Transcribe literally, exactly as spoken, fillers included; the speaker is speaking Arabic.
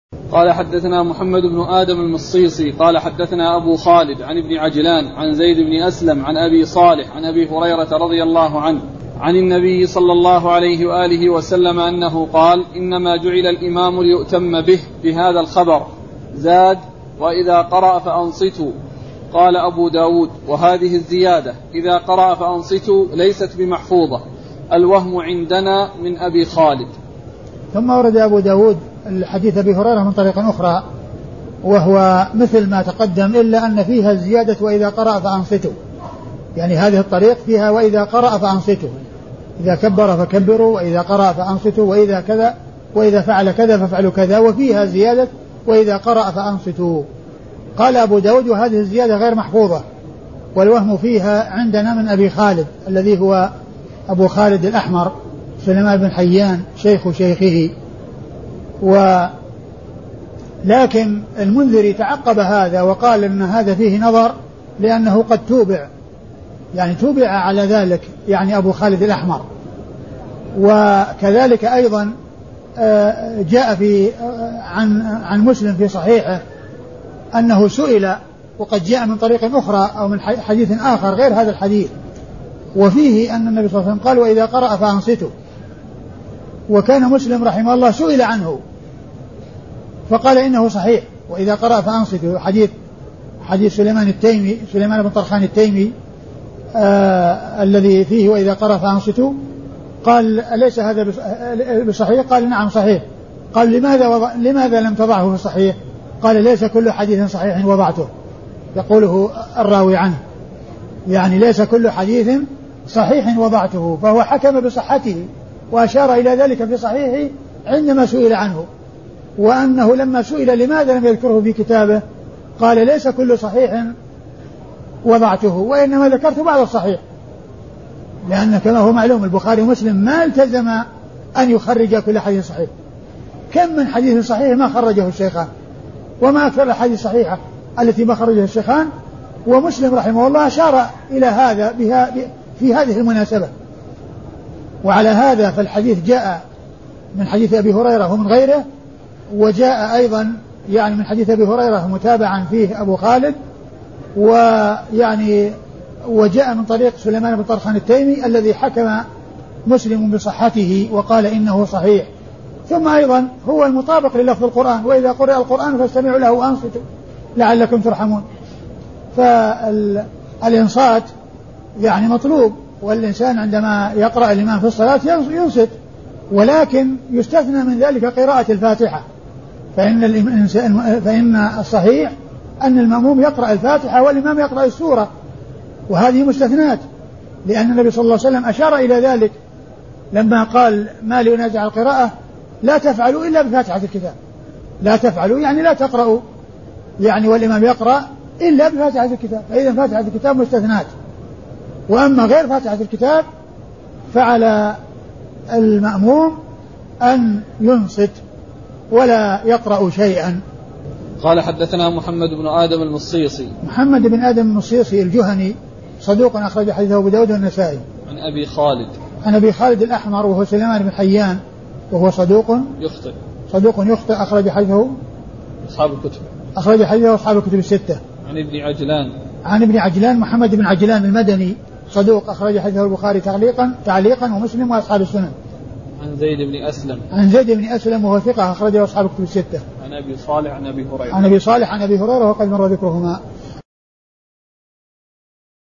قال حدثنا محمد بن آدم المصيصي قال حدثنا أبو خالد عن ابن عجلان عن زيد بن أسلم عن أبي صالح عن أبي هريرة رضي الله عنه عن النبي صلى الله عليه وآله وسلم أنه قال إنما جعل الإمام ليؤتم به بهذا الخبر. زاد وإذا قرأ فأنصتوا. قال أبو داود وهذه الزيادة إذا قرأ فأنصتوا ليست بمحفوظة، الوهم عندنا من أبي خالد. ثم ورد أبو داود الحديث أبي هريرة من طريق أخرى وهو مثل ما تقدم إلا أن فيها الزيادة وإذا قرأ فأنصتوا، يعني هذه الطريق فيها وإذا قرأ فأنصتوا، إذا كبر فكبروا، وإذا قرأ فأنصتوا، وإذا كذا وإذا فعل كذا فافعلوا كذا، وفيها زيادة وإذا قرأ فأنصتوا. قال أبو داود وهذه الزيادة غير محفوظة، والوهم فيها عندنا من أبي خالد الذي هو أبو خالد الأحمر سليمان بن حيان شيخ شيخه. ولكن المنذري تعقب هذا وقال إن هذا فيه نظر لأنه قد توبع، يعني توبع على ذلك يعني أبو خالد الأحمر. وكذلك أيضا جاء في عن عن مسلم في صحيحه أنه سئل، وقد جاء من طريق أخرى أو من حديث آخر غير هذا الحديث، وفيه أن النبي صلى الله عليه وسلم قال وإذا قرأ فأنصتوا. وكان مسلم رحمه الله سئل عنه فقال إنه صحيح وإذا قرأ فأنصتوا، حديث حديث سليمان التيمي سليمان بن طرخان التيمي آه الذي فيه وإذا قرأ فأنصتوا. قال أليس هذا بصحيح؟ قال نعم صحيح. قال لماذا وضع لماذا لم تضعه في الصحيح؟ قال ليس كل حديث صحيح وضعته، يقوله الراوي عنه، يعني ليس كل حديث صحيح وضعته، فهو حكم بصحته وأشار إلى ذلك في صحيحه عندما سئل عنه، وأنه لما سئل لماذا لم يذكره في كتابه قال ليس كل صحيح وضعته وإنما ذكرت بعض الصحيح، لأن كما هو معلوم البخاري ومسلم ما التزم أن يخرج كل حديث صحيح. كم من حديث صحيح ما خرجه الشيخان، وما أكثر الحديث الصحيحة التي ما خرجها الشيخان. ومسلم رحمه الله أشار إلى هذا بها في هذه المناسبة. وعلى هذا فالحديث جاء من حديث أبي هريرة ومن غيره، وجاء أيضا يعني من حديث أبي هريرة متابعا فيه أبو خالد، ويعني وجاء من طريق سليمان بن طرخان التيمي الذي حكم مسلم بصحته وقال إنه صحيح. ثم أيضا هو المطابق للفظ القرآن وإذا قرئ القرآن فاستمعوا له وأنصتوا لعلكم ترحمون. فالإنصات يعني مطلوب، والإنسان عندما يقرأ الإمام في الصلاة ينصت، ولكن يستثنى من ذلك قراءة الفاتحة، فإن الإنسان فإن الصحيح أن المأموم يقرأ الفاتحة والإمام يقرأ السورة، وهذه مستثنات، لأن النبي صلى الله عليه وسلم أشار إلى ذلك لما قال ما لي أنازع القراءة لا تفعلوا إلا بفاتحة الكتاب، لا تفعلوا يعني لا تقرأوا يعني والإمام يقرأ إلا بفاتحة الكتاب، فإذا فاتحة الكتاب مستثنات. وأما غير فاتحة الكتاب فعلى المأموم أن ينصت ولا يقرأ شيئا. قال حدثنا محمد بن آدم المصيصي محمد بن آدم المصيصي الجهني صدوق أخرج حديثه أبو داود والنسائي. عن أبي خالد عن أبي خالد الأحمر وهو سليمان بن حيان وهو صدوق يخطئ صدوق يخطئ أخرج حديثه أصحاب الكتب أخرج حديثه أصحاب الكتب الستة. عن ابن عجلان عن ابن عجلان محمد بن عجلان المدني صدوق أخرج حديثه البخاري تعليقا تعليقا ومسلم وأصحاب السنن. عن زيد بن أسلم عن زيد بن أسلم وهو ثقة أخرجه أصحاب الكتب الستة. عن أبي صالح عن أبي هريرة عن أبي صالح عن أبي هريرة وقد مر ذكرهما.